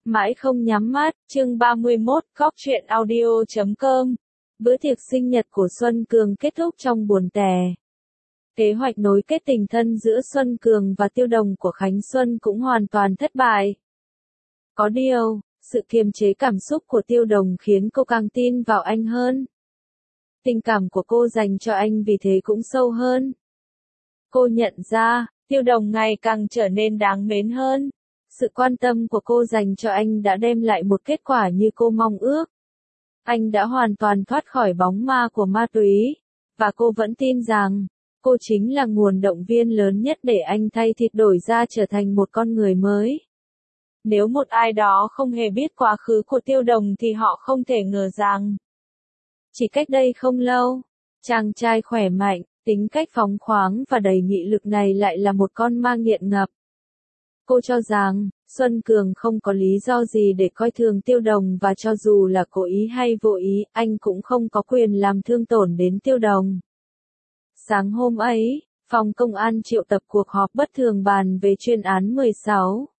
Mãi không nhắm mắt, chương 31, Cóc truyện audio.com. Bữa tiệc sinh nhật của Xuân Cường kết thúc trong buồn tẻ. Kế hoạch nối kết tình thân giữa Xuân Cường và Tiêu Đồng của Khánh Xuân cũng hoàn toàn thất bại. Có điều, sự kiềm chế cảm xúc của Tiêu Đồng khiến cô càng tin vào anh hơn. Tình cảm của cô dành cho anh vì thế cũng sâu hơn. Cô nhận ra, Tiêu Đồng ngày càng trở nên đáng mến hơn. Sự quan tâm của cô dành cho anh đã đem lại một kết quả như cô mong ước. Anh đã hoàn toàn thoát khỏi bóng ma của ma túy, và cô vẫn tin rằng, cô chính là nguồn động viên lớn nhất để anh thay thịt đổi da trở thành một con người mới. Nếu một ai đó không hề biết quá khứ của Tiêu Đồng thì họ không thể ngờ rằng, chỉ cách đây không lâu, chàng trai khỏe mạnh, tính cách phóng khoáng và đầy nghị lực này lại là một con ma nghiện ngập. Cô cho rằng, Xuân Cường không có lý do gì để coi thường Tiêu Đồng và cho dù là cố ý hay vô ý, anh cũng không có quyền làm thương tổn đến Tiêu Đồng. Sáng hôm ấy, phòng công an triệu tập cuộc họp bất thường bàn về chuyên án 16.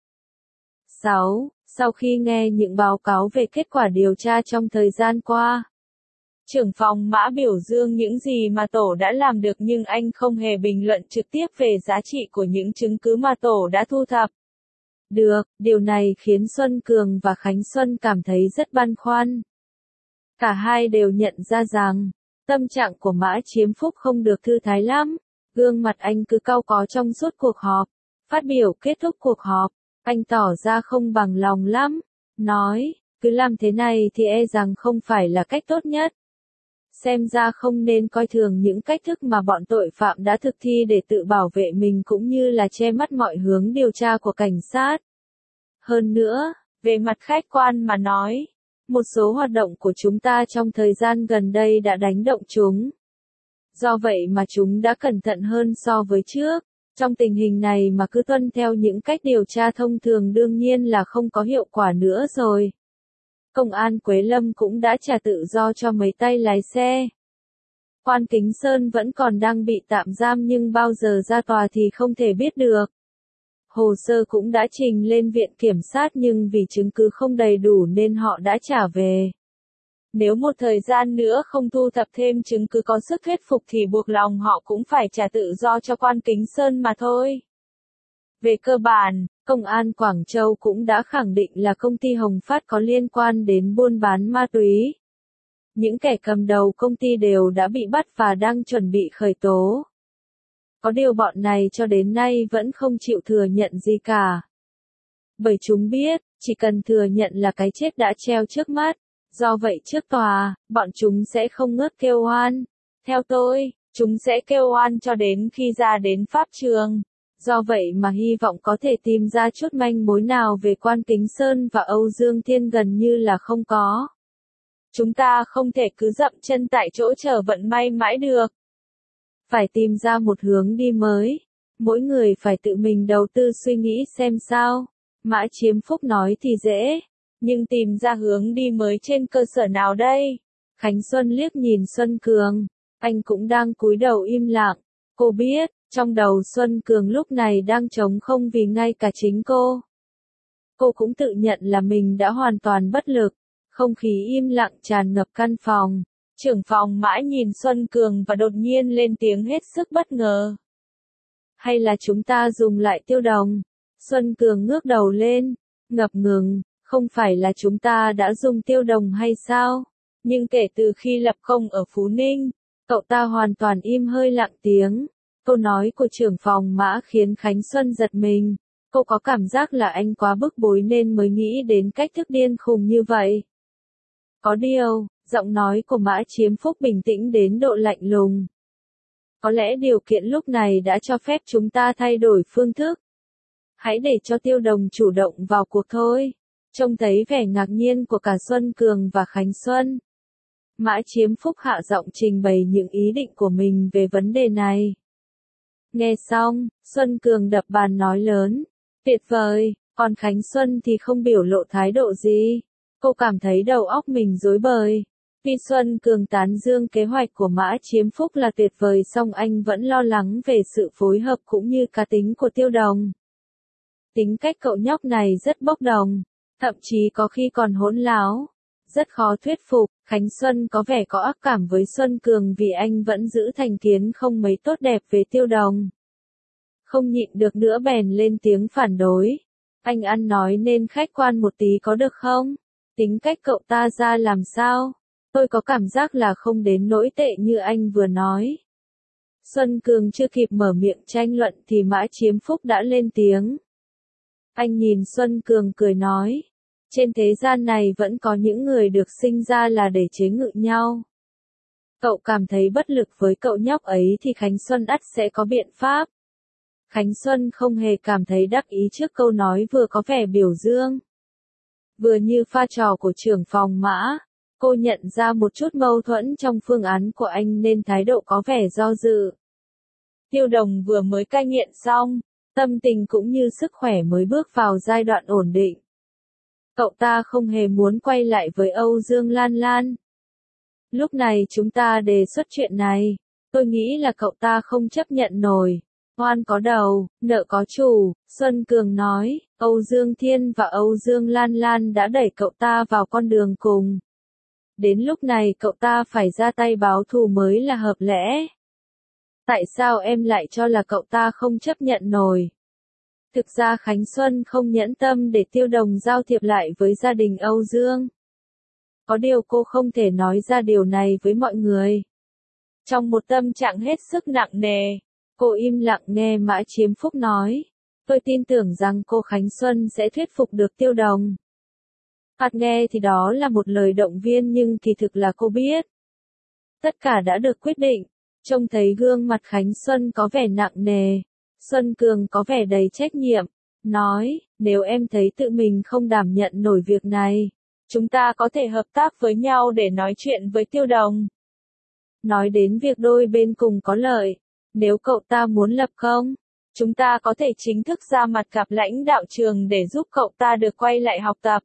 Sau khi nghe những báo cáo về kết quả điều tra trong thời gian qua, trưởng phòng Mã biểu dương những gì mà tổ đã làm được nhưng anh không hề bình luận trực tiếp về giá trị của những chứng cứ mà tổ đã thu thập. Điều này khiến Xuân Cường và Khánh Xuân cảm thấy rất băn khoăn. Cả hai đều nhận ra rằng, tâm trạng của Mã Chiếm Phúc không được thư thái lắm, gương mặt anh cứ cau có trong suốt cuộc họp. Phát biểu kết thúc cuộc họp, anh tỏ ra không bằng lòng lắm, nói, cứ làm thế này thì e rằng không phải là cách tốt nhất. Xem ra không nên coi thường những cách thức mà bọn tội phạm đã thực thi để tự bảo vệ mình cũng như là che mắt mọi hướng điều tra của cảnh sát. Hơn nữa, về mặt khách quan mà nói, một số hoạt động của chúng ta trong thời gian gần đây đã đánh động chúng. Do vậy mà chúng đã cẩn thận hơn so với trước. Trong tình hình này mà cứ tuân theo những cách điều tra thông thường đương nhiên là không có hiệu quả nữa rồi. Công an Quế Lâm cũng đã trả tự do cho mấy tay lái xe. Quan Kính Sơn vẫn còn đang bị tạm giam nhưng bao giờ ra tòa thì không thể biết được. Hồ sơ cũng đã trình lên viện kiểm sát nhưng vì chứng cứ không đầy đủ nên họ đã trả về. Nếu một thời gian nữa không thu thập thêm chứng cứ có sức thuyết phục thì buộc lòng họ cũng phải trả tự do cho Quan Kính Sơn mà thôi. Về cơ bản, Công an Quảng Châu cũng đã khẳng định là công ty Hồng Phát có liên quan đến buôn bán ma túy. Những kẻ cầm đầu công ty đều đã bị bắt và đang chuẩn bị khởi tố. Có điều bọn này cho đến nay vẫn không chịu thừa nhận gì cả. Bởi chúng biết, chỉ cần thừa nhận là cái chết đã treo trước mắt. Do vậy trước tòa, bọn chúng sẽ không ngớt kêu oan. Theo tôi, chúng sẽ kêu oan cho đến khi ra đến pháp trường. Do vậy mà hy vọng có thể tìm ra chút manh mối nào về Quan Kính Sơn và Âu Dương Thiên gần như là không có. Chúng ta không thể cứ dậm chân tại chỗ chờ vận may mãi được. Phải tìm ra một hướng đi mới. Mỗi người phải tự mình đầu tư suy nghĩ xem sao. Mã Chiếm Phúc nói thì dễ. Nhưng tìm ra hướng đi mới trên cơ sở nào đây? Khánh Xuân liếc nhìn Xuân Cường. Anh cũng đang cúi đầu im lặng. Cô biết, trong đầu Xuân Cường lúc này đang trống không vì ngay cả chính cô. Cô cũng tự nhận là mình đã hoàn toàn bất lực. Không khí im lặng tràn ngập căn phòng. Trưởng phòng Mã nhìn Xuân Cường và đột nhiên lên tiếng hết sức bất ngờ. Hay là chúng ta dùng lại Tiêu Đồng? Xuân Cường ngước đầu lên, ngập ngừng. Không phải là chúng ta đã dùng Tiêu Đồng hay sao? Nhưng kể từ khi lập công ở Phú Ninh, cậu ta hoàn toàn im hơi lặng tiếng. Câu nói của trưởng phòng Mã khiến Khánh Xuân giật mình. Cô có cảm giác là anh quá bức bối nên mới nghĩ đến cách thức điên khùng như vậy. Có điều, giọng nói của Mã Chiếm Phúc bình tĩnh đến độ lạnh lùng. Có lẽ điều kiện lúc này đã cho phép chúng ta thay đổi phương thức. Hãy để cho Tiêu Đồng chủ động vào cuộc thôi. Trông thấy vẻ ngạc nhiên của cả Xuân Cường và Khánh Xuân. Mã Chiếm Phúc hạ giọng trình bày những ý định của mình về vấn đề này. Nghe xong, Xuân Cường đập bàn nói lớn. Tuyệt vời, còn Khánh Xuân thì không biểu lộ thái độ gì. Cô cảm thấy đầu óc mình rối bời. Tuy Xuân Cường tán dương kế hoạch của Mã Chiếm Phúc là tuyệt vời song anh vẫn lo lắng về sự phối hợp cũng như cá tính của Tiêu Đồng. Tính cách cậu nhóc này rất bốc đồng. thậm chí có khi còn hỗn láo. Rất khó thuyết phục, Khánh Xuân có vẻ có ác cảm với Xuân Cường vì anh vẫn giữ thành kiến không mấy tốt đẹp về Tiêu Đồng. Không nhịn được nữa bèn lên tiếng phản đối. Anh ăn nói nên khách quan một tí có được không? Tính cách cậu ta ra làm sao? Tôi có cảm giác là không đến nỗi tệ như anh vừa nói. Xuân Cường chưa kịp mở miệng tranh luận thì Mã Chiếm Phúc đã lên tiếng. Anh nhìn Xuân Cường cười nói. Trên thế gian này vẫn có những người được sinh ra là để chế ngự nhau. Cậu cảm thấy bất lực với cậu nhóc ấy thì Khánh Xuân ắt sẽ có biện pháp. Khánh Xuân không hề cảm thấy đắc ý trước câu nói vừa có vẻ biểu dương. Vừa như pha trò của trưởng phòng Mã, cô nhận ra một chút mâu thuẫn trong phương án của anh nên thái độ có vẻ do dự. Tiêu Đồng vừa mới cai nghiện xong, tâm tình cũng như sức khỏe mới bước vào giai đoạn ổn định. Cậu ta không hề muốn quay lại với Âu Dương Lan Lan. Lúc này chúng ta đề xuất chuyện này, tôi nghĩ là cậu ta không chấp nhận nổi. Oan có đầu, nợ có chủ, Xuân Cường nói, Âu Dương Thiên và Âu Dương Lan Lan đã đẩy cậu ta vào con đường cùng. Đến lúc này cậu ta phải ra tay báo thù mới là hợp lẽ. Tại sao em lại cho là cậu ta không chấp nhận nổi? Thực ra Khánh Xuân không nhẫn tâm để Tiêu Đồng giao thiệp lại với gia đình Âu Dương. Có điều cô không thể nói ra điều này với mọi người. Trong một tâm trạng hết sức nặng nề, cô im lặng nghe Mã Chiếm Phúc nói. Tôi tin tưởng rằng cô Khánh Xuân sẽ thuyết phục được Tiêu Đồng. Thoạt nghe thì đó là một lời động viên nhưng kỳ thực là cô biết. Tất cả đã được quyết định. Trông thấy gương mặt Khánh Xuân có vẻ nặng nề. Xuân Cường có vẻ đầy trách nhiệm. Nói, nếu em thấy tự mình không đảm nhận nổi việc này, chúng ta có thể hợp tác với nhau để nói chuyện với Tiêu Đồng. Nói đến việc đôi bên cùng có lợi. Nếu cậu ta muốn lập công, chúng ta có thể chính thức ra mặt gặp lãnh đạo trường để giúp cậu ta được quay lại học tập.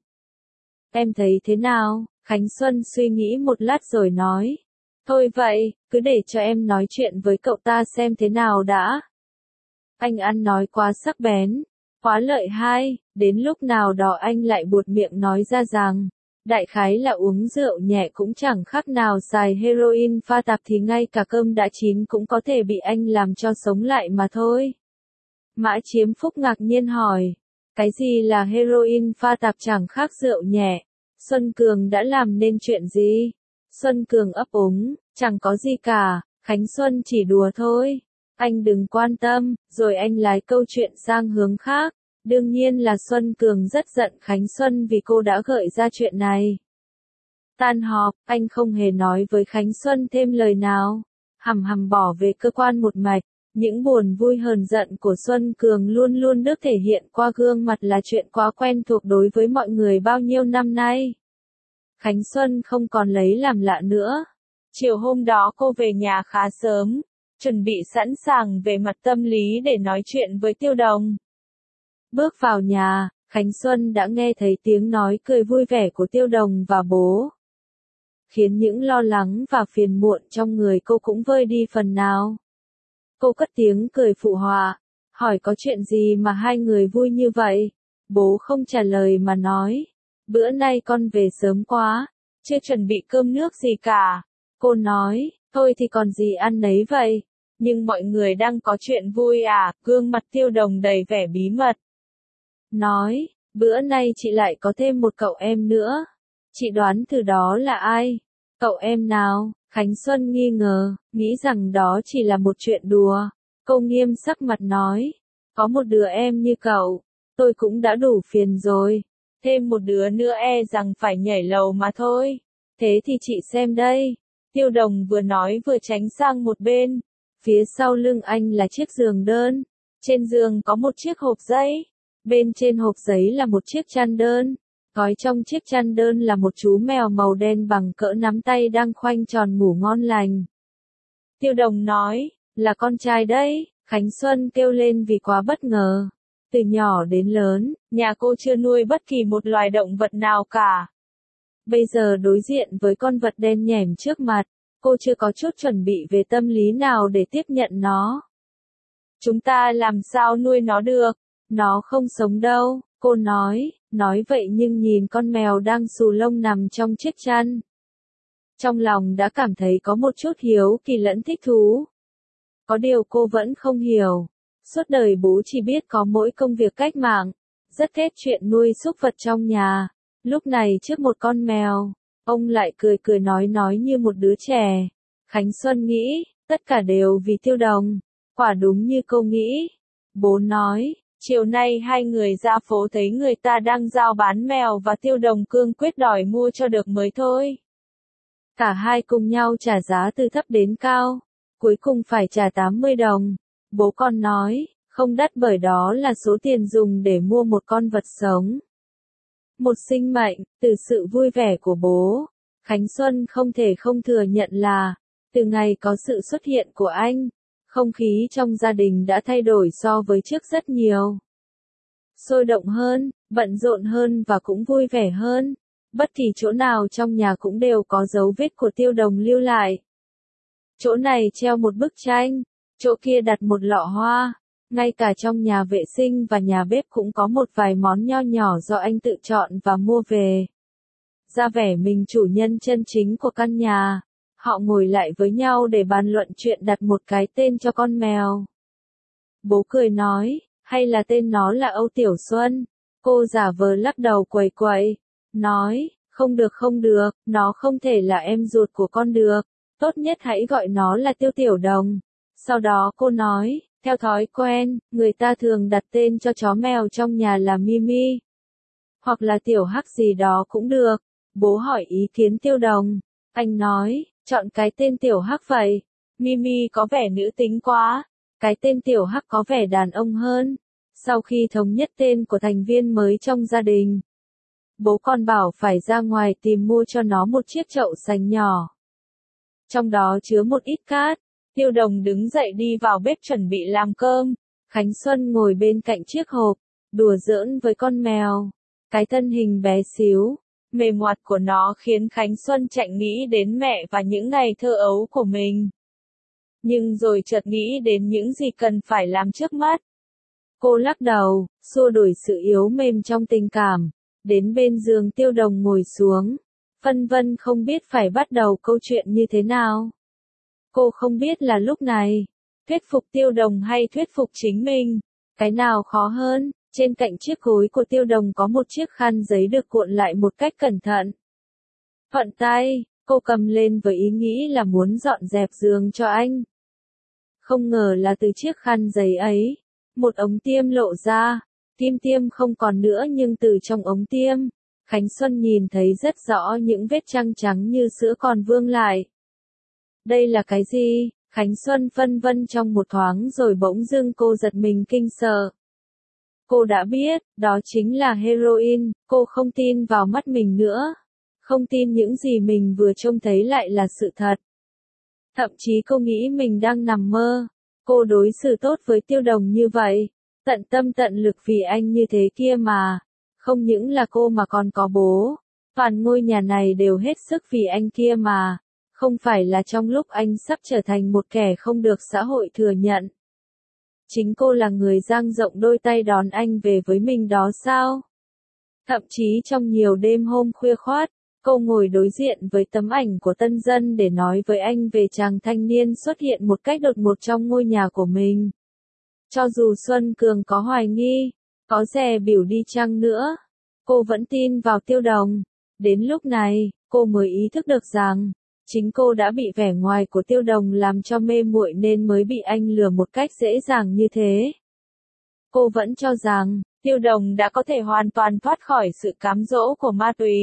Em thấy thế nào? Khánh Xuân suy nghĩ một lát rồi nói. Thôi vậy, cứ để cho em nói chuyện với cậu ta xem thế nào đã. Anh ăn nói quá sắc bén, quá lợi hai, đến lúc nào đó anh lại buột miệng nói ra rằng, đại khái là uống rượu nhẹ cũng chẳng khác nào xài heroin pha tạp thì ngay cả cơm đã chín cũng có thể bị anh làm cho sống lại mà thôi. Mã Chiếm Phúc ngạc nhiên hỏi, cái gì là heroin pha tạp chẳng khác rượu nhẹ? Xuân Cường đã làm nên chuyện gì? Xuân Cường ấp úng, chẳng có gì cả, Khánh Xuân chỉ đùa thôi. Anh đừng quan tâm, rồi anh lái câu chuyện sang hướng khác. Đương nhiên là Xuân Cường rất giận Khánh Xuân vì cô đã gợi ra chuyện này. Tan họp, anh không hề nói với Khánh Xuân thêm lời nào. Hầm hầm bỏ về cơ quan một mạch. Những buồn vui hờn giận của Xuân Cường luôn luôn được thể hiện qua gương mặt là chuyện quá quen thuộc đối với mọi người bao nhiêu năm nay. Khánh Xuân không còn lấy làm lạ nữa. Chiều hôm đó cô về nhà khá sớm, chuẩn bị sẵn sàng về mặt tâm lý để nói chuyện với Tiêu Đồng. Bước vào nhà, Khánh Xuân đã nghe thấy tiếng nói cười vui vẻ của Tiêu Đồng và bố. Khiến những lo lắng và phiền muộn trong người cô cũng vơi đi phần nào. Cô cất tiếng cười phụ họa, hỏi có chuyện gì mà hai người vui như vậy? Bố không trả lời mà nói, bữa nay con về sớm quá, chưa chuẩn bị cơm nước gì cả. Cô nói, thôi thì còn gì ăn nấy vậy, nhưng mọi người đang có chuyện vui à? Gương mặt Tiêu Đồng đầy vẻ bí mật. Nói, bữa nay chị lại có thêm một cậu em nữa. Chị đoán thử đó là ai? Cậu em nào? Khánh Xuân nghi ngờ, nghĩ rằng đó chỉ là một chuyện đùa. Cô nghiêm sắc mặt nói, có một đứa em như cậu, tôi cũng đã đủ phiền rồi. Thêm một đứa nữa e rằng phải nhảy lầu mà thôi. Thế thì chị xem đây. Tiêu Đồng vừa nói vừa tránh sang một bên. Phía sau lưng anh là chiếc giường đơn. Trên giường có một chiếc hộp giấy. Bên trên hộp giấy là một chiếc chăn đơn. Gói trong chiếc chăn đơn là một chú mèo màu đen bằng cỡ nắm tay đang khoanh tròn ngủ ngon lành. Tiêu Đồng nói, là con trai đấy. Khánh Xuân kêu lên vì quá bất ngờ. Từ nhỏ đến lớn, nhà cô chưa nuôi bất kỳ một loài động vật nào cả. Bây giờ đối diện với con vật đen nhẻm trước mặt, cô chưa có chút chuẩn bị về tâm lý nào để tiếp nhận nó. Chúng ta làm sao nuôi nó được? Nó không sống đâu, Cô nói vậy nhưng nhìn con mèo đang xù lông nằm trong chiếc chăn. Trong lòng đã cảm thấy có một chút hiếu kỳ lẫn thích thú. Có điều cô vẫn không hiểu. Suốt đời bố chỉ biết có mỗi công việc cách mạng, rất ghét chuyện nuôi súc vật trong nhà. Lúc này trước một con mèo, ông lại cười nói như một đứa trẻ. Khánh Xuân nghĩ, tất cả đều vì Tiêu Đồng. Quả đúng như cô nghĩ. Bố nói, chiều nay hai người ra phố thấy người ta đang giao bán mèo và Tiêu Đồng cương quyết đòi mua cho được mới thôi. Cả hai cùng nhau trả giá từ thấp đến cao, cuối cùng phải trả 80 đồng. Bố con nói, không đắt bởi đó là số tiền dùng để mua một con vật sống. Một sinh mệnh, từ sự vui vẻ của bố, Khánh Xuân không thể không thừa nhận là, từ ngày có sự xuất hiện của anh, không khí trong gia đình đã thay đổi so với trước rất nhiều. Sôi động hơn, bận rộn hơn và cũng vui vẻ hơn. Bất kỳ chỗ nào trong nhà cũng đều có dấu vết của Tiêu Đồng lưu lại. Chỗ này treo một bức tranh, chỗ kia đặt một lọ hoa, ngay cả trong nhà vệ sinh và nhà bếp cũng có một vài món nho nhỏ do anh tự chọn và mua về. Ra vẻ mình chủ nhân chân chính của căn nhà, họ ngồi lại với nhau để bàn luận chuyện đặt một cái tên cho con mèo. Bố cười nói, hay là tên nó là Âu Tiểu Xuân? Cô giả vờ lắc đầu quẩy, nói, không được, nó không thể là em ruột của con được, tốt nhất hãy gọi nó là Tiêu Tiểu Đồng. Sau đó cô nói, theo thói quen, người ta thường đặt tên cho chó mèo trong nhà là Mimi, hoặc là Tiểu Hắc gì đó cũng được. Bố hỏi ý kiến Tiêu Đồng, anh nói, chọn cái tên Tiểu Hắc vậy, Mimi có vẻ nữ tính quá, cái tên Tiểu Hắc có vẻ đàn ông hơn. Sau khi thống nhất tên của thành viên mới trong gia đình, bố còn bảo phải ra ngoài tìm mua cho nó một chiếc chậu sành nhỏ, trong đó chứa một ít cát. Tiêu Đồng đứng dậy đi vào bếp chuẩn bị làm cơm. Khánh Xuân ngồi bên cạnh chiếc hộp, đùa giỡn với con mèo. Cái thân hình bé xíu, mềm ngoặt của nó khiến Khánh Xuân chạnh nghĩ đến mẹ và những ngày thơ ấu của mình. Nhưng rồi chợt nghĩ đến những gì cần phải làm trước mắt. Cô lắc đầu, xua đuổi sự yếu mềm trong tình cảm, đến bên giường Tiêu Đồng ngồi xuống, phân vân không biết phải bắt đầu câu chuyện như thế nào. Cô không biết là lúc này, thuyết phục Tiêu Đồng hay thuyết phục chính mình, cái nào khó hơn. Trên cạnh chiếc gối của Tiêu Đồng có một chiếc khăn giấy được cuộn lại một cách cẩn thận. Thuận tay, cô cầm lên với ý nghĩ là muốn dọn dẹp giường cho anh. Không ngờ là từ chiếc khăn giấy ấy, một ống tiêm lộ ra, kim tiêm không còn nữa nhưng từ trong ống tiêm, Khánh Xuân nhìn thấy rất rõ những vết trăng trắng như sữa còn vương lại. Đây là cái gì? Khánh Xuân phân vân trong một thoáng rồi bỗng dưng cô giật mình kinh sợ. Cô đã biết, đó chính là heroin, cô không tin vào mắt mình nữa. Không tin những gì mình vừa trông thấy lại là sự thật. Thậm chí cô nghĩ mình đang nằm mơ. Cô đối xử tốt với Tiêu Đồng như vậy, tận tâm tận lực vì anh như thế kia mà. Không những là cô mà còn có bố. Toàn ngôi nhà này đều hết sức vì anh kia mà. Không phải là trong lúc anh sắp trở thành một kẻ không được xã hội thừa nhận. Chính cô là người dang rộng đôi tay đón anh về với mình đó sao? Thậm chí trong nhiều đêm hôm khuya khoắt, cô ngồi đối diện với tấm ảnh của Tân Dân để nói với anh về chàng thanh niên xuất hiện một cách đột ngột trong ngôi nhà của mình. Cho dù Xuân Cường có hoài nghi, có dè bỉu đi chăng nữa, cô vẫn tin vào Tiêu Đồng. Đến lúc này, cô mới ý thức được rằng, chính cô đã bị vẻ ngoài của Tiêu Đồng làm cho mê muội nên mới bị anh lừa một cách dễ dàng như thế. Cô vẫn cho rằng, Tiêu Đồng đã có thể hoàn toàn thoát khỏi sự cám dỗ của ma túy.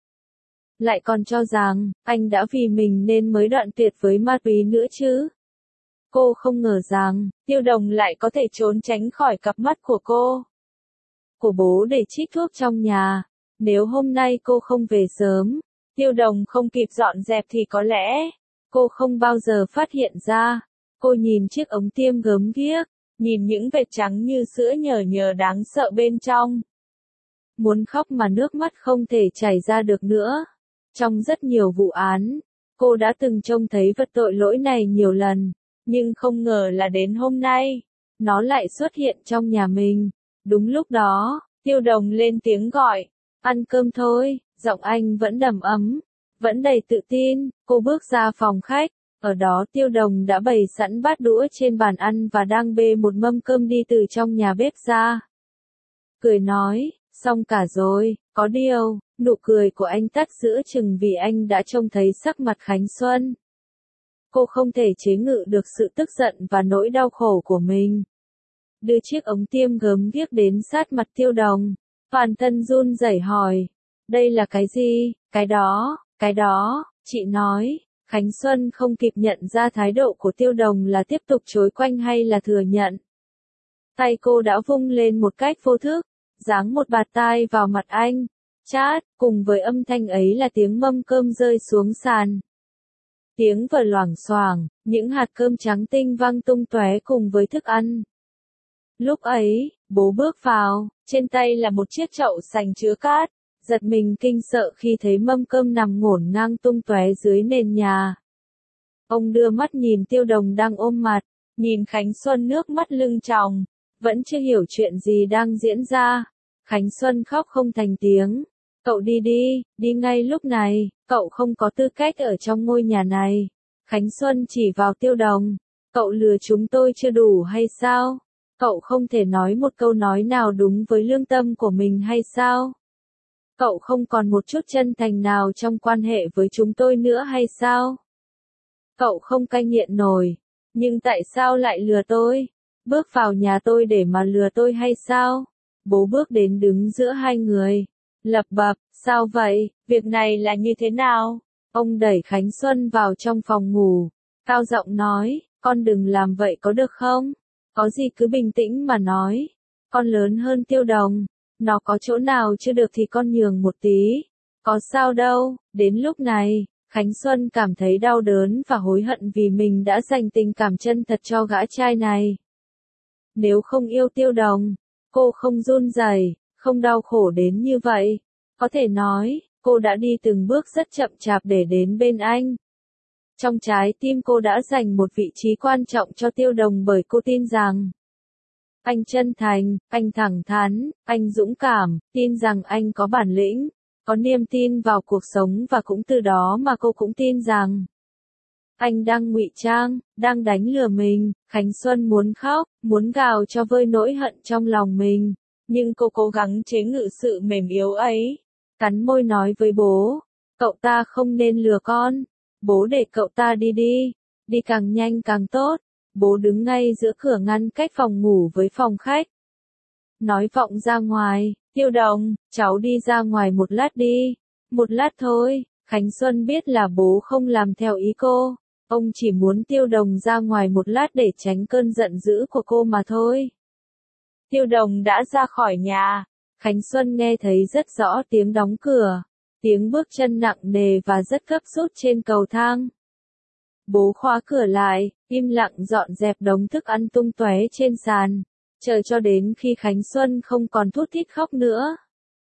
Lại còn cho rằng, anh đã vì mình nên mới đoạn tuyệt với ma túy nữa chứ. Cô không ngờ rằng, Tiêu Đồng lại có thể trốn tránh khỏi cặp mắt của cô. Của bố để trích thuốc trong nhà. Nếu hôm nay cô không về sớm, Tiêu Đồng không kịp dọn dẹp thì có lẽ, cô không bao giờ phát hiện ra. Cô nhìn chiếc ống tiêm gớm ghiếc, nhìn những vệt trắng như sữa nhờ đáng sợ bên trong. Muốn khóc mà nước mắt không thể chảy ra được nữa. Trong rất nhiều vụ án, cô đã từng trông thấy vật tội lỗi này nhiều lần, nhưng không ngờ là đến hôm nay, nó lại xuất hiện trong nhà mình. Đúng lúc đó, Tiêu Đồng lên tiếng gọi, ăn cơm thôi, giọng anh vẫn đầm ấm, vẫn đầy tự tin. Cô bước ra phòng khách, ở đó Tiêu Đồng đã bày sẵn bát đũa trên bàn ăn và đang bê một mâm cơm đi từ trong nhà bếp ra. Cười nói, xong cả rồi, có điều, nụ cười của anh tắt giữa chừng vì anh đã trông thấy sắc mặt Khánh Xuân. Cô không thể chế ngự được sự tức giận và nỗi đau khổ của mình. Đưa chiếc ống tiêm gớm ghiếc đến sát mặt Tiêu Đồng. Toàn thân run rẩy hỏi, đây là cái gì? Cái đó, chị nói. Khánh Xuân không kịp nhận ra thái độ của Tiêu Đồng là tiếp tục chối quanh hay là thừa nhận. Tay cô đã vung lên một cách vô thức, giáng một bạt tai vào mặt anh. Chát, cùng với âm thanh ấy là tiếng mâm cơm rơi xuống sàn. Tiếng vỡ loảng xoảng, những hạt cơm trắng tinh văng tung tóe cùng với thức ăn. Lúc ấy, bố bước vào, trên tay là một chiếc chậu sành chứa cát, giật mình kinh sợ khi thấy mâm cơm nằm ngổn ngang tung tóe dưới nền nhà. Ông đưa mắt nhìn Tiêu Đồng đang ôm mặt, nhìn Khánh Xuân nước mắt lưng tròng, vẫn chưa hiểu chuyện gì đang diễn ra. Khánh Xuân khóc không thành tiếng. Cậu đi đi, đi ngay lúc này, cậu không có tư cách ở trong ngôi nhà này. Khánh Xuân chỉ vào Tiêu Đồng. Cậu lừa chúng tôi chưa đủ hay sao? Cậu không thể nói một câu nói nào đúng với lương tâm của mình hay sao? Cậu không còn một chút chân thành nào trong quan hệ với chúng tôi nữa hay sao? Cậu không cai nghiện nổi. Nhưng tại sao lại lừa tôi? Bước vào nhà tôi để mà lừa tôi hay sao? Bố bước đến đứng giữa hai người. Lập bập, sao vậy? Việc này là như thế nào? Ông đẩy Khánh Xuân vào trong phòng ngủ. Cao giọng nói, con đừng làm vậy có được không? Có gì cứ bình tĩnh mà nói. Con lớn hơn Tiêu Đồng. Nó có chỗ nào chưa được thì con nhường một tí. Có sao đâu. Đến lúc này, Khánh Xuân cảm thấy đau đớn và hối hận vì mình đã dành tình cảm chân thật cho gã trai này. Nếu không yêu Tiêu Đồng, cô không run rẩy, không đau khổ đến như vậy. Có thể nói, cô đã đi từng bước rất chậm chạp để đến bên anh. Trong trái tim cô đã dành một vị trí quan trọng cho Tiêu Đồng bởi cô tin rằng anh chân thành, anh thẳng thắn, anh dũng cảm, tin rằng anh có bản lĩnh, có niềm tin vào cuộc sống và cũng từ đó mà cô cũng tin rằng anh đang ngụy trang, đang đánh lừa mình. Khánh Xuân muốn khóc, muốn gào cho vơi nỗi hận trong lòng mình, nhưng cô cố gắng chế ngự sự mềm yếu ấy. Cắn môi nói với bố, cậu ta không nên lừa con. Bố để cậu ta đi đi, đi càng nhanh càng tốt. Bố đứng ngay giữa cửa ngăn cách phòng ngủ với phòng khách. Nói vọng ra ngoài, Tiêu Đồng, cháu đi ra ngoài một lát đi. Một lát thôi. Khánh Xuân biết là bố không làm theo ý cô. Ông chỉ muốn Tiêu Đồng ra ngoài một lát để tránh cơn giận dữ của cô mà thôi. Tiêu Đồng đã ra khỏi nhà. Khánh Xuân nghe thấy rất rõ tiếng đóng cửa. Tiếng bước chân nặng nề và rất gấp rút trên cầu thang. Bố khóa cửa lại, im lặng dọn dẹp đống thức ăn tung tóe trên sàn, chờ cho đến khi Khánh Xuân không còn thút thít khóc nữa.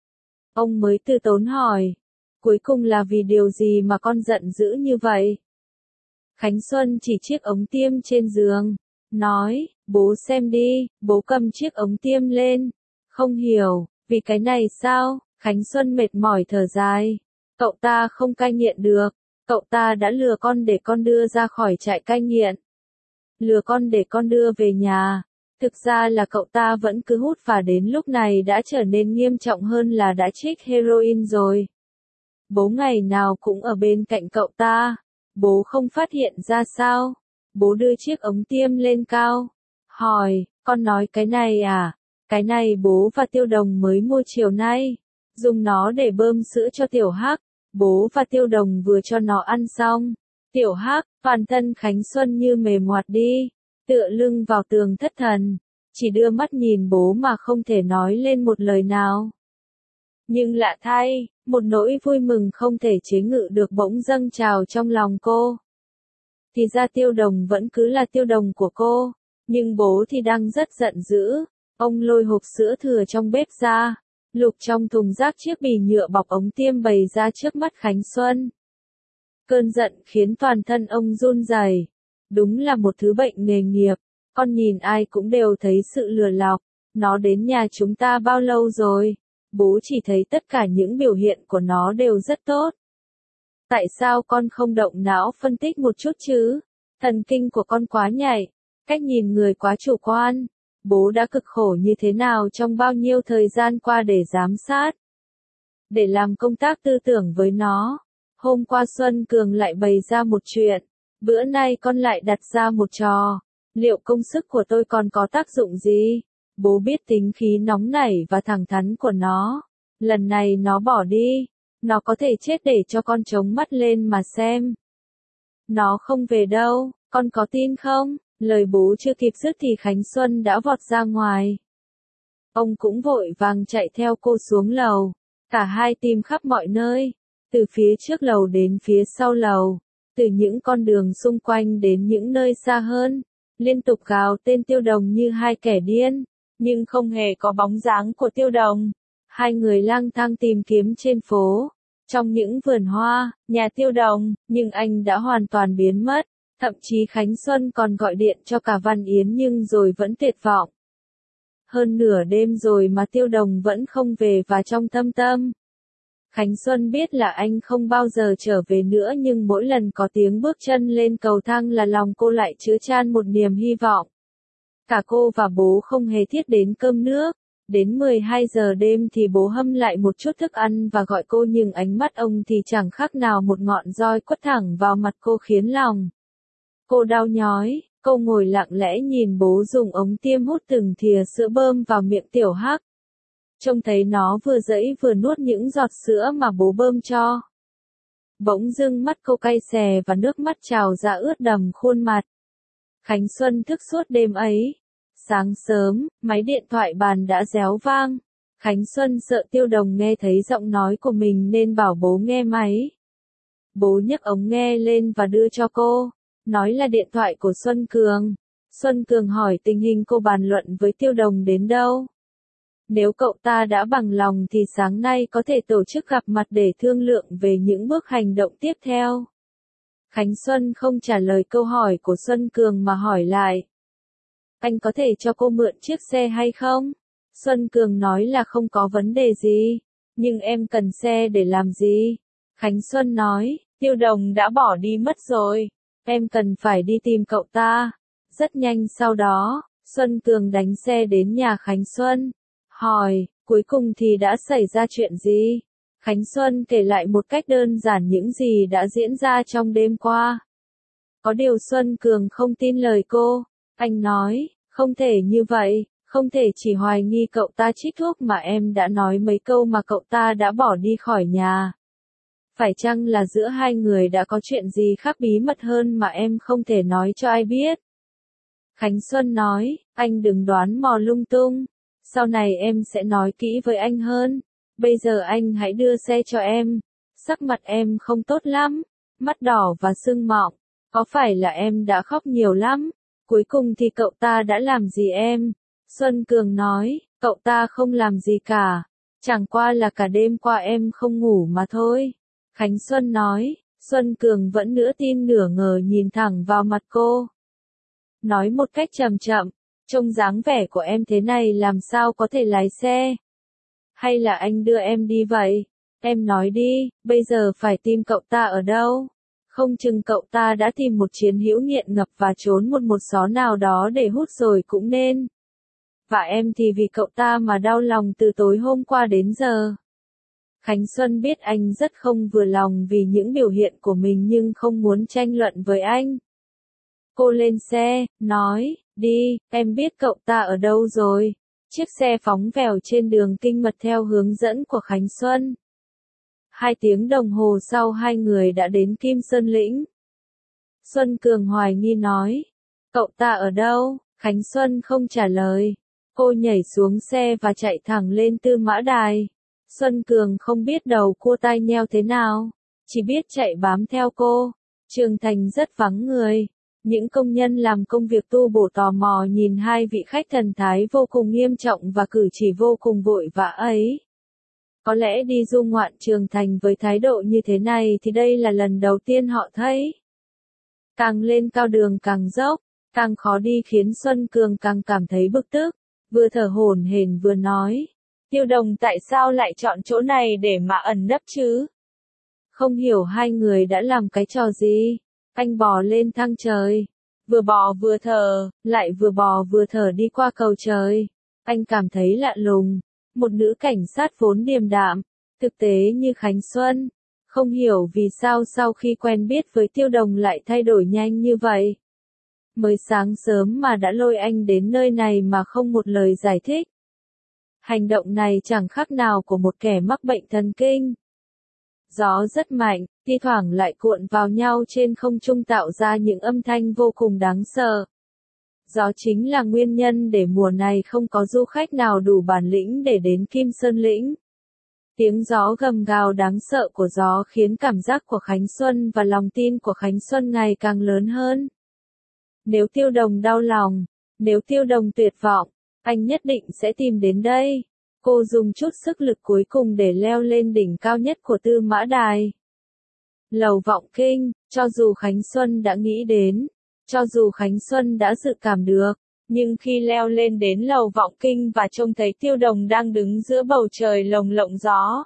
Ông mới từ tốn hỏi, cuối cùng là vì điều gì mà con giận dữ như vậy? Khánh Xuân chỉ chiếc ống tiêm trên giường, nói, bố xem đi. Bố cầm chiếc ống tiêm lên. Không hiểu, vì cái này sao? Khánh Xuân mệt mỏi thở dài. Cậu ta không cai nghiện được. Cậu ta đã lừa con để con đưa ra khỏi trại cai nghiện. Lừa con để con đưa về nhà. Thực ra là cậu ta vẫn cứ hút và đến lúc này đã trở nên nghiêm trọng hơn là đã trích heroin rồi. Bố ngày nào cũng ở bên cạnh cậu ta. Bố không phát hiện ra sao? Bố đưa chiếc ống tiêm lên cao. Hỏi, con nói cái này à? Cái này bố và Tiêu Đồng mới mua chiều nay. Dùng nó để bơm sữa cho Tiểu Hắc. Bố và Tiêu Đồng vừa cho nó ăn xong. Tiểu Hắc, toàn thân Khánh Xuân như mềm ngoặt đi. Tựa lưng vào tường thất thần. Chỉ đưa mắt nhìn bố mà không thể nói lên một lời nào. Nhưng lạ thay, một nỗi vui mừng không thể chế ngự được bỗng dâng trào trong lòng cô. Thì ra Tiêu Đồng vẫn cứ là Tiêu Đồng của cô. Nhưng bố thì đang rất giận dữ. Ông lôi hộp sữa thừa trong bếp ra. Lục trong thùng rác chiếc bì nhựa bọc ống tiêm bày ra trước mắt Khánh Xuân. Cơn giận khiến toàn thân ông run rẩy. Đúng là một thứ bệnh nghề nghiệp. Con nhìn ai cũng đều thấy sự lừa lọc. Nó đến nhà chúng ta bao lâu rồi? Bố chỉ thấy tất cả những biểu hiện của nó đều rất tốt. Tại sao con không động não phân tích một chút chứ? Thần kinh của con quá nhạy, cách nhìn người quá chủ quan. Bố đã cực khổ như thế nào trong bao nhiêu thời gian qua để giám sát, để làm công tác tư tưởng với nó. Hôm qua Xuân Cường lại bày ra một chuyện, bữa nay con lại đặt ra một trò. Liệu công sức của tôi còn có tác dụng gì? Bố biết tính khí nóng nảy và thẳng thắn của nó. Lần này nó bỏ đi, nó có thể chết để cho con chống mắt lên mà xem. Nó không về đâu, con có tin không? Lời bố chưa kịp dứt thì Khánh Xuân đã vọt ra ngoài. Ông cũng vội vàng chạy theo cô xuống lầu. Cả hai tìm khắp mọi nơi, từ phía trước lầu đến phía sau lầu, từ những con đường xung quanh đến những nơi xa hơn, liên tục gào tên Tiêu Đồng như hai kẻ điên, nhưng không hề có bóng dáng của Tiêu Đồng. Hai người lang thang tìm kiếm trên phố, trong những vườn hoa, nhà Tiêu Đồng, nhưng anh đã hoàn toàn biến mất. Thậm chí Khánh Xuân còn gọi điện cho cả Văn Yến nhưng rồi vẫn tuyệt vọng. Hơn nửa đêm rồi mà Tiêu Đồng vẫn không về và trong thâm tâm. Khánh Xuân biết là anh không bao giờ trở về nữa nhưng mỗi lần có tiếng bước chân lên cầu thang là lòng cô lại chứa chan một niềm hy vọng. Cả cô và bố không hề thiết đến cơm nước. Đến 12 giờ đêm thì bố hâm lại một chút thức ăn và gọi cô nhưng ánh mắt ông thì chẳng khác nào một ngọn roi quất thẳng vào mặt cô khiến lòng cô đau nhói. Cô ngồi lặng lẽ nhìn bố dùng ống tiêm hút từng thìa sữa bơm vào miệng Tiểu Hắc. Trông thấy nó vừa giãy vừa nuốt những giọt sữa mà bố bơm cho. Bỗng dưng mắt cô cay xè và nước mắt trào ra ướt đầm khuôn mặt. Khánh Xuân thức suốt đêm ấy. Sáng sớm, máy điện thoại bàn đã réo vang. Khánh Xuân sợ Tiêu Đồng nghe thấy giọng nói của mình nên bảo bố nghe máy. Bố nhấc ống nghe lên và đưa cho cô. Nói là điện thoại của Xuân Cường. Xuân Cường hỏi tình hình cô bàn luận với Tiêu Đồng đến đâu. Nếu cậu ta đã bằng lòng thì sáng nay có thể tổ chức gặp mặt để thương lượng về những bước hành động tiếp theo. Khánh Xuân không trả lời câu hỏi của Xuân Cường mà hỏi lại. Anh có thể cho cô mượn chiếc xe hay không? Xuân Cường nói là không có vấn đề gì. Nhưng em cần xe để làm gì? Khánh Xuân nói, Tiêu Đồng đã bỏ đi mất rồi. Em cần phải đi tìm cậu ta. Rất nhanh sau đó, Xuân Cường đánh xe đến nhà Khánh Xuân. Hỏi, cuối cùng thì đã xảy ra chuyện gì? Khánh Xuân kể lại một cách đơn giản những gì đã diễn ra trong đêm qua. Có điều Xuân Cường không tin lời cô. Anh nói, không thể như vậy, không thể chỉ hoài nghi cậu ta trích thuốc mà em đã nói mấy câu mà cậu ta đã bỏ đi khỏi nhà. Phải chăng là giữa hai người đã có chuyện gì khác bí mật hơn mà em không thể nói cho ai biết? Khánh Xuân nói, anh đừng đoán mò lung tung. Sau này em sẽ nói kỹ với anh hơn. Bây giờ anh hãy đưa xe cho em. Sắc mặt em không tốt lắm. Mắt đỏ và sưng mọng. Có phải là em đã khóc nhiều lắm? Cuối cùng thì cậu ta đã làm gì em? Xuân Cường nói, cậu ta không làm gì cả. Chẳng qua là cả đêm qua em không ngủ mà thôi. Khánh Xuân nói, Xuân Cường vẫn nửa tin nửa ngờ nhìn thẳng vào mặt cô. Nói một cách chậm chậm, trông dáng vẻ của em thế này làm sao có thể lái xe? Hay là anh đưa em đi vậy? Em nói đi, bây giờ phải tìm cậu ta ở đâu? Không chừng cậu ta đã tìm một chiến hữu nghiện ngập và trốn một xó nào đó để hút rồi cũng nên. Và em thì vì cậu ta mà đau lòng từ tối hôm qua đến giờ. Khánh Xuân biết anh rất không vừa lòng vì những biểu hiện của mình nhưng không muốn tranh luận với anh. Cô lên xe, nói, đi, em biết cậu ta ở đâu rồi. Chiếc xe phóng vèo trên đường kinh mật theo hướng dẫn của Khánh Xuân. 2 tiếng đồng hồ sau hai người đã đến Kim Sơn Lĩnh. Xuân Cường hoài nghi nói, cậu ta ở đâu? Khánh Xuân không trả lời. Cô nhảy xuống xe và chạy thẳng lên Tư Mã Đài. Xuân Cường không biết đầu cua tai nheo thế nào, chỉ biết chạy bám theo cô. Trường Thành rất vắng người. Những công nhân làm công việc tu bổ tò mò nhìn hai vị khách thần thái vô cùng nghiêm trọng và cử chỉ vô cùng vội vã ấy. Có lẽ đi du ngoạn Trường Thành với thái độ như thế này thì đây là lần đầu tiên họ thấy. Càng lên cao đường càng dốc, càng khó đi khiến Xuân Cường càng cảm thấy bực tức. vừa thở hổn hển vừa nói. Tiêu Đồng tại sao lại chọn chỗ này để mà ẩn nấp chứ? Không hiểu hai người đã làm cái trò gì. Anh bò lên thang trời. Vừa bò vừa thở, lại vừa bò vừa thở đi qua cầu trời. Anh cảm thấy lạ lùng. Một nữ cảnh sát vốn điềm đạm, thực tế như Khánh Xuân. Không hiểu vì sao sau khi quen biết với Tiêu Đồng lại thay đổi nhanh như vậy. Mới sáng sớm mà đã lôi anh đến nơi này mà không một lời giải thích. Hành động này chẳng khác nào của một kẻ mắc bệnh thần kinh. Gió rất mạnh, thi thoảng lại cuộn vào nhau trên không trung tạo ra những âm thanh vô cùng đáng sợ. Gió chính là nguyên nhân để mùa này không có du khách nào đủ bản lĩnh để đến Kim Sơn Lĩnh. Tiếng gió gầm gào đáng sợ của gió khiến cảm giác của Khánh Xuân và lòng tin của Khánh Xuân ngày càng lớn hơn. Nếu Tiêu Đồng đau lòng, nếu Tiêu Đồng tuyệt vọng, anh nhất định sẽ tìm đến đây. Cô dùng chút sức lực cuối cùng để leo lên đỉnh cao nhất của Tư Mã Đài. Lầu Vọng Kinh, cho dù Khánh Xuân đã nghĩ đến, cho dù Khánh Xuân đã dự cảm được, nhưng khi leo lên đến Lầu Vọng Kinh và trông thấy Tiêu Đồng đang đứng giữa bầu trời lồng lộng gió,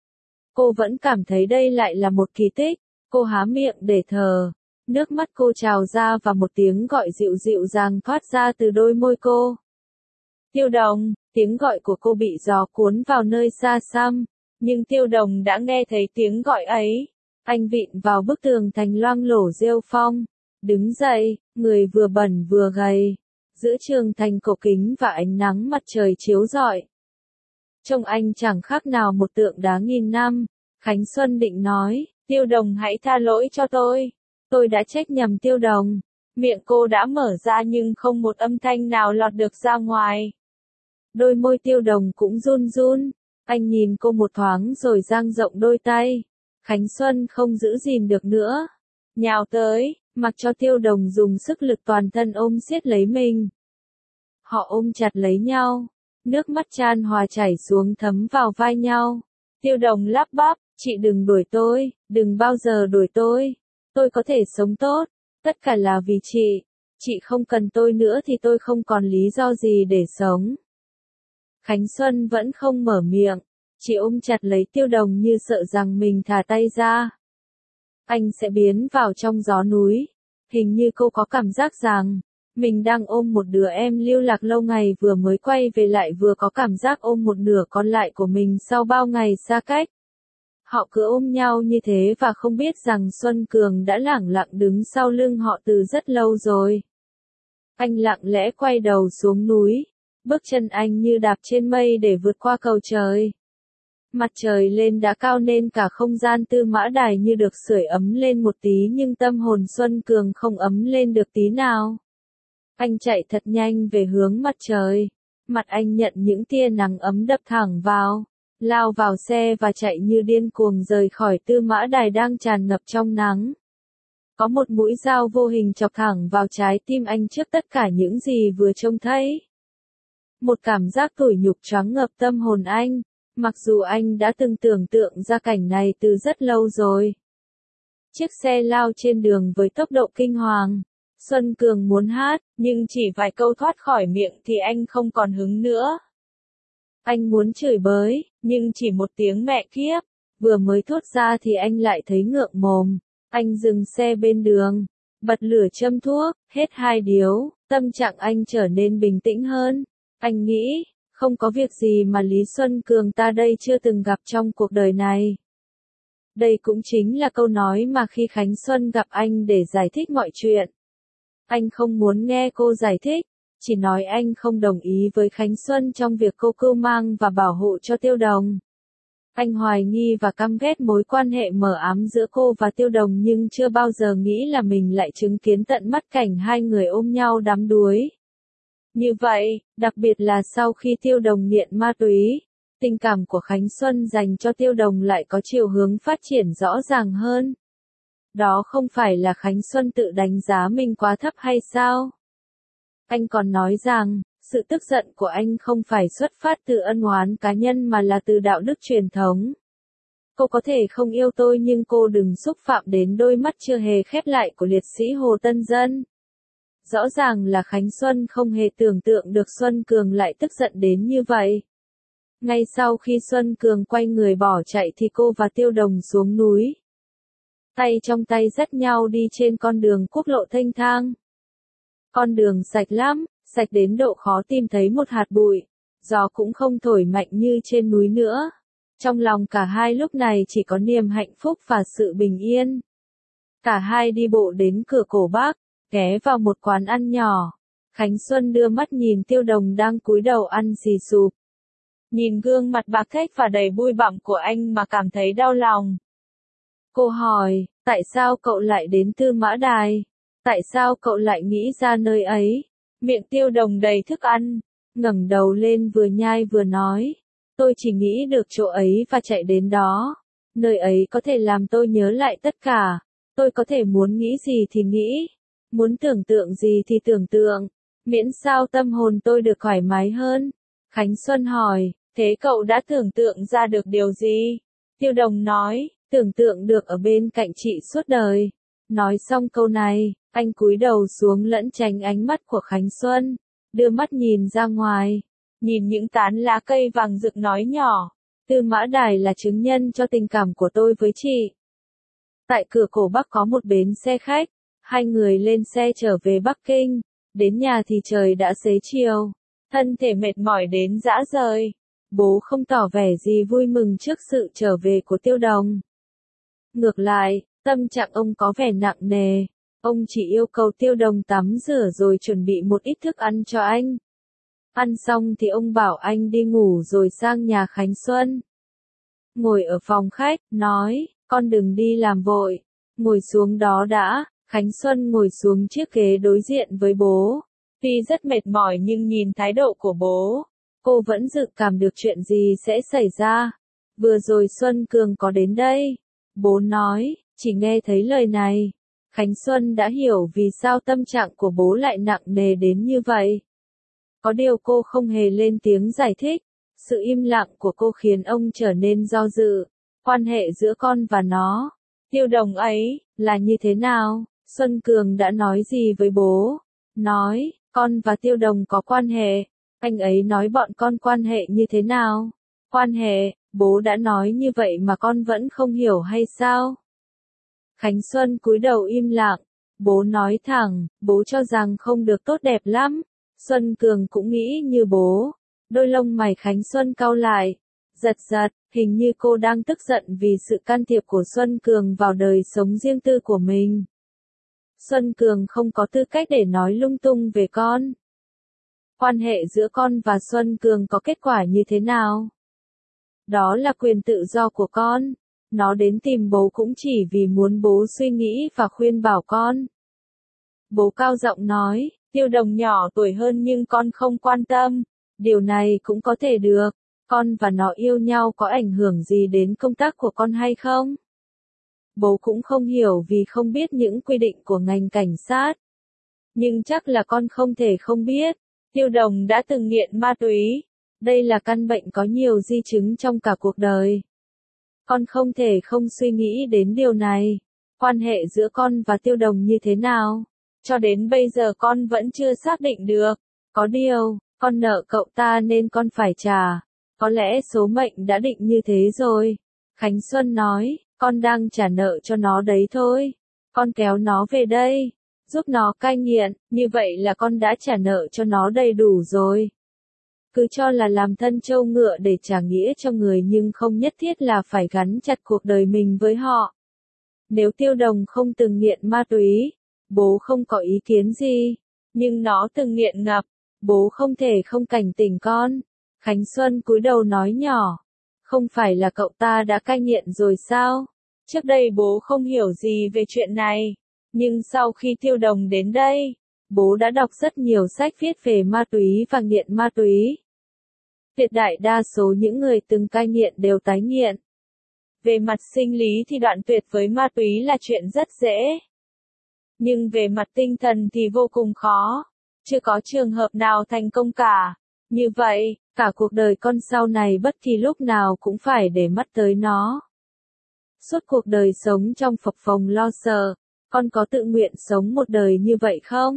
cô vẫn cảm thấy đây lại là một kỳ tích. Cô há miệng để thở, nước mắt cô trào ra và một tiếng gọi dịu dịu dàng thoát ra từ đôi môi cô. Tiêu Đồng, tiếng gọi của cô bị gió cuốn vào nơi xa xăm, nhưng Tiêu Đồng đã nghe thấy tiếng gọi ấy. Anh vịn vào bức tường thành loang lổ rêu phong, đứng dậy, người vừa bẩn vừa gầy, giữa trường thành cổ kính và ánh nắng mặt trời chiếu rọi. Trông anh chẳng khác nào một tượng đá nghìn năm. Khánh Xuân định nói, Tiêu Đồng hãy tha lỗi cho tôi đã trách nhầm Tiêu Đồng. Miệng cô đã mở ra nhưng không một âm thanh nào lọt được ra ngoài. Đôi môi Tiêu Đồng cũng run run, anh nhìn cô một thoáng rồi dang rộng đôi tay. Khánh Xuân không giữ gìn được nữa, nhào tới, mặc cho Tiêu Đồng dùng sức lực toàn thân ôm siết lấy mình. Họ ôm chặt lấy nhau, nước mắt chan hòa chảy xuống thấm vào vai nhau. Tiêu Đồng lắp bắp, chị đừng đuổi tôi, đừng bao giờ đuổi tôi có thể sống tốt, tất cả là vì chị không cần tôi nữa thì tôi không còn lý do gì để sống. Khánh Xuân vẫn không mở miệng, chỉ ôm chặt lấy Tiêu Đồng như sợ rằng mình thả tay ra, anh sẽ biến vào trong gió núi. Hình như cô có cảm giác rằng, mình đang ôm một đứa em lưu lạc lâu ngày vừa mới quay về lại vừa có cảm giác ôm một nửa còn lại của mình sau bao ngày xa cách. Họ cứ ôm nhau như thế và không biết rằng Xuân Cường đã lẳng lặng đứng sau lưng họ từ rất lâu rồi. Anh lặng lẽ quay đầu xuống núi, bước chân anh như đạp trên mây để vượt qua cầu trời. Mặt trời lên đã cao nên cả không gian Tư Mã Đài như được sưởi ấm lên một tí nhưng tâm hồn Xuân Cường không ấm lên được tí nào. Anh chạy thật nhanh về hướng mặt trời. Mặt anh nhận những tia nắng ấm đập thẳng vào. Lao vào xe và chạy như điên cuồng rời khỏi Tư Mã Đài đang tràn ngập trong nắng. Có một mũi dao vô hình chọc thẳng vào trái tim anh trước tất cả những gì vừa trông thấy. Một cảm giác tủi nhục choáng ngợp tâm hồn anh, mặc dù anh đã từng tưởng tượng ra cảnh này từ rất lâu rồi. Chiếc xe lao trên đường với tốc độ kinh hoàng. Xuân Cường muốn hát, nhưng chỉ vài câu thoát khỏi miệng thì anh không còn hứng nữa. Anh muốn chửi bới, nhưng chỉ một tiếng mẹ kiếp, vừa mới thốt ra thì anh lại thấy ngượng mồm. Anh dừng xe bên đường, bật lửa châm thuốc, hết 2 điếu, tâm trạng anh trở nên bình tĩnh hơn. Anh nghĩ, không có việc gì mà Lý Xuân Cường ta đây chưa từng gặp trong cuộc đời này. Đây cũng chính là câu nói mà khi Khánh Xuân gặp anh để giải thích mọi chuyện. Anh không muốn nghe cô giải thích, chỉ nói anh không đồng ý với Khánh Xuân trong việc cô cưu mang và bảo hộ cho Tiêu Đồng. Anh hoài nghi và căm ghét mối quan hệ mờ ám giữa cô và Tiêu Đồng nhưng chưa bao giờ nghĩ là mình lại chứng kiến tận mắt cảnh hai người ôm nhau đắm đuối. Như vậy, đặc biệt là sau khi Tiêu Đồng nghiện ma túy, tình cảm của Khánh Xuân dành cho Tiêu Đồng lại có chiều hướng phát triển rõ ràng hơn. Đó không phải là Khánh Xuân tự đánh giá mình quá thấp hay sao? Anh còn nói rằng, sự tức giận của anh không phải xuất phát từ ân oán cá nhân mà là từ đạo đức truyền thống. Cô có thể không yêu tôi nhưng cô đừng xúc phạm đến đôi mắt chưa hề khép lại của liệt sĩ Hồ Tân Dân. Rõ ràng là Khánh Xuân không hề tưởng tượng được Xuân Cường lại tức giận đến như vậy. Ngay sau khi Xuân Cường quay người bỏ chạy thì cô và Tiêu Đồng xuống núi. Tay trong tay dắt nhau đi trên con đường quốc lộ thênh thang. Con đường sạch lắm, sạch đến độ khó tìm thấy một hạt bụi. Gió cũng không thổi mạnh như trên núi nữa. Trong lòng cả hai lúc này chỉ có niềm hạnh phúc và sự bình yên. Cả hai đi bộ đến cửa cổ Bắc, ghé vào một quán ăn nhỏ. Khánh Xuân đưa mắt nhìn Tiêu Đồng đang cúi đầu ăn xì sụp. Nhìn gương mặt bạc phách và đầy bụi bặm của anh mà cảm thấy đau lòng. Cô hỏi, tại sao cậu lại đến Tư Mã Đài? Tại sao cậu lại nghĩ ra nơi ấy? Miệng Tiêu Đồng đầy thức ăn, ngẩng đầu lên vừa nhai vừa nói. Tôi chỉ nghĩ được chỗ ấy và chạy đến đó. Nơi ấy có thể làm tôi nhớ lại tất cả. Tôi có thể muốn nghĩ gì thì nghĩ. Muốn tưởng tượng gì thì tưởng tượng. Miễn sao tâm hồn tôi được thoải mái hơn. Khánh Xuân hỏi, thế cậu đã tưởng tượng ra được điều gì? Tiêu Đồng nói, tưởng tượng được ở bên cạnh chị suốt đời. Nói xong câu này, anh cúi đầu xuống lẫn tránh ánh mắt của Khánh Xuân. Đưa mắt nhìn ra ngoài. Nhìn những tán lá cây vàng rực nói nhỏ. Tư Mã Đài là chứng nhân cho tình cảm của tôi với chị. Tại cửa cổ Bắc có một bến xe khách. Hai người lên xe trở về Bắc Kinh. Đến nhà thì trời đã xế chiều. Thân thể mệt mỏi đến rã rời. Bố không tỏ vẻ gì vui mừng trước sự trở về của Tiêu Đồng. Ngược lại, tâm trạng ông có vẻ nặng nề. Ông chỉ yêu cầu Tiêu Đồng tắm rửa rồi chuẩn bị một ít thức ăn cho anh. Ăn xong thì ông bảo anh đi ngủ rồi sang nhà Khánh Xuân. Ngồi ở phòng khách, nói, con đừng đi làm vội. Ngồi xuống đó đã. Khánh Xuân ngồi xuống chiếc ghế đối diện với bố. Tuy rất mệt mỏi nhưng nhìn thái độ của bố, cô vẫn dự cảm được chuyện gì sẽ xảy ra. Vừa rồi Xuân Cường có đến đây. Bố nói, chỉ nghe thấy lời này. Khánh Xuân đã hiểu vì sao tâm trạng của bố lại nặng nề đến như vậy. Có điều cô không hề lên tiếng giải thích. Sự im lặng của cô khiến ông trở nên do dự. Quan hệ giữa con và nó, Tiêu Đồng ấy, là như thế nào? Xuân Cường đã nói gì với bố? Nói, con và Tiêu Đồng có quan hệ. Anh ấy nói bọn con quan hệ như thế nào? Quan hệ, bố đã nói như vậy mà con vẫn không hiểu hay sao? Khánh Xuân cúi đầu im lặng. Bố nói thẳng, bố cho rằng không được tốt đẹp lắm. Xuân Cường cũng nghĩ như bố. Đôi lông mày Khánh Xuân cau lại. Giật giật, hình như cô đang tức giận vì sự can thiệp của Xuân Cường vào đời sống riêng tư của mình. Xuân Cường không có tư cách để nói lung tung về con. Quan hệ giữa con và Xuân Cường có kết quả như thế nào? Đó là quyền tự do của con. Nó đến tìm bố cũng chỉ vì muốn bố suy nghĩ và khuyên bảo con. Bố cao giọng nói, Tiêu Đồng nhỏ tuổi hơn nhưng con không quan tâm. Điều này cũng có thể được. Con và nó yêu nhau có ảnh hưởng gì đến công tác của con hay không? Bố cũng không hiểu vì không biết những quy định của ngành cảnh sát. Nhưng chắc là con không thể không biết. Tiêu Đồng đã từng nghiện ma túy. Đây là căn bệnh có nhiều di chứng trong cả cuộc đời. Con không thể không suy nghĩ đến điều này. Quan hệ giữa con và Tiêu Đồng như thế nào? Cho đến bây giờ con vẫn chưa xác định được. Có điều, con nợ cậu ta nên con phải trả. Có lẽ số mệnh đã định như thế rồi. Khánh Xuân nói, con đang trả nợ cho nó đấy thôi. Con kéo nó về đây, giúp nó cai nghiện, như vậy là con đã trả nợ cho nó đầy đủ rồi. Cứ cho là làm thân trâu ngựa để trả nghĩa cho người nhưng không nhất thiết là phải gắn chặt cuộc đời mình với họ. Nếu Tiêu Đồng không từng nghiện ma túy, bố không có ý kiến gì. Nhưng nó từng nghiện ngập, bố không thể không cảnh tỉnh con. Khánh Xuân cúi đầu nói nhỏ. Không phải là cậu ta đã cai nghiện rồi sao? Trước đây bố không hiểu gì về chuyện này. Nhưng sau khi Tiêu Đồng đến đây, bố đã đọc rất nhiều sách viết về ma túy và nghiện ma túy. Tuyệt đại đa số những người từng cai nghiện đều tái nghiện. Về mặt sinh lý thì đoạn tuyệt với ma túy là chuyện rất dễ. Nhưng về mặt tinh thần thì vô cùng khó. Chưa có trường hợp nào thành công cả. Như vậy, cả cuộc đời con sau này bất kỳ lúc nào cũng phải để mắt tới nó. Suốt cuộc đời sống trong phập phồng lo sợ, con có tự nguyện sống một đời như vậy không?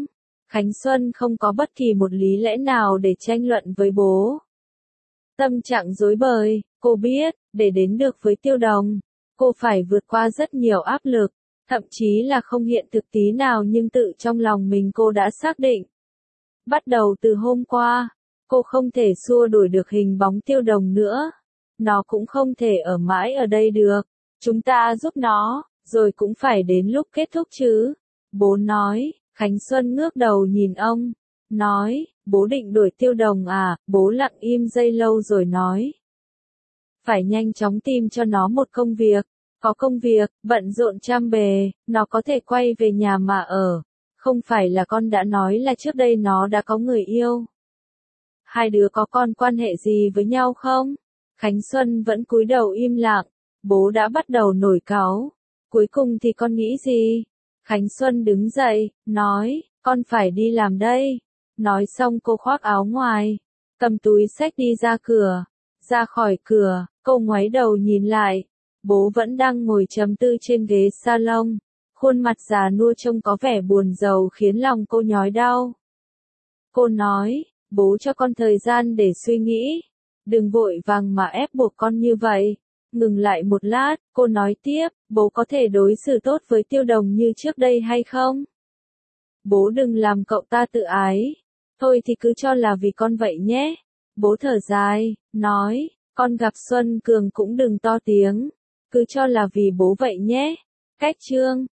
Khánh Xuân không có bất kỳ một lý lẽ nào để tranh luận với bố. Tâm trạng rối bời, cô biết, để đến được với Tiêu Đồng, cô phải vượt qua rất nhiều áp lực, thậm chí là không hiện thực tí nào nhưng tự trong lòng mình cô đã xác định. Bắt đầu từ hôm qua, cô không thể xua đuổi được hình bóng Tiêu Đồng nữa. Nó cũng không thể ở mãi ở đây được. Chúng ta giúp nó, rồi cũng phải đến lúc kết thúc chứ. Bố nói. Khánh Xuân ngước đầu nhìn ông. Nói, bố định đuổi Tiêu Đồng à? Bố lặng im giây lâu rồi nói. Phải nhanh chóng tìm cho nó một công việc. Có công việc, bận rộn trăm bề, nó có thể quay về nhà mà ở. Không phải là con đã nói là trước đây nó đã có người yêu. Hai đứa có con quan hệ gì với nhau không? Khánh Xuân vẫn cúi đầu im lặng. Bố đã bắt đầu nổi cáu. Cuối cùng thì con nghĩ gì? Khánh Xuân đứng dậy, nói, con phải đi làm đây. Nói xong cô khoác áo ngoài, cầm túi xách đi ra cửa. Ra khỏi cửa, cô ngoáy đầu nhìn lại. Bố vẫn đang ngồi trầm tư trên ghế salon. Khuôn mặt già nua trông có vẻ buồn rầu khiến lòng cô nhói đau. Cô nói, bố cho con thời gian để suy nghĩ. Đừng vội vàng mà ép buộc con như vậy. Ngừng lại một lát, cô nói tiếp, bố có thể đối xử tốt với Tiêu Đồng như trước đây hay không? Bố đừng làm cậu ta tự ái. Thôi thì cứ cho là vì con vậy nhé. Bố thở dài, nói, con gặp Xuân Cường cũng đừng to tiếng. Cứ cho là vì bố vậy nhé. Cách chương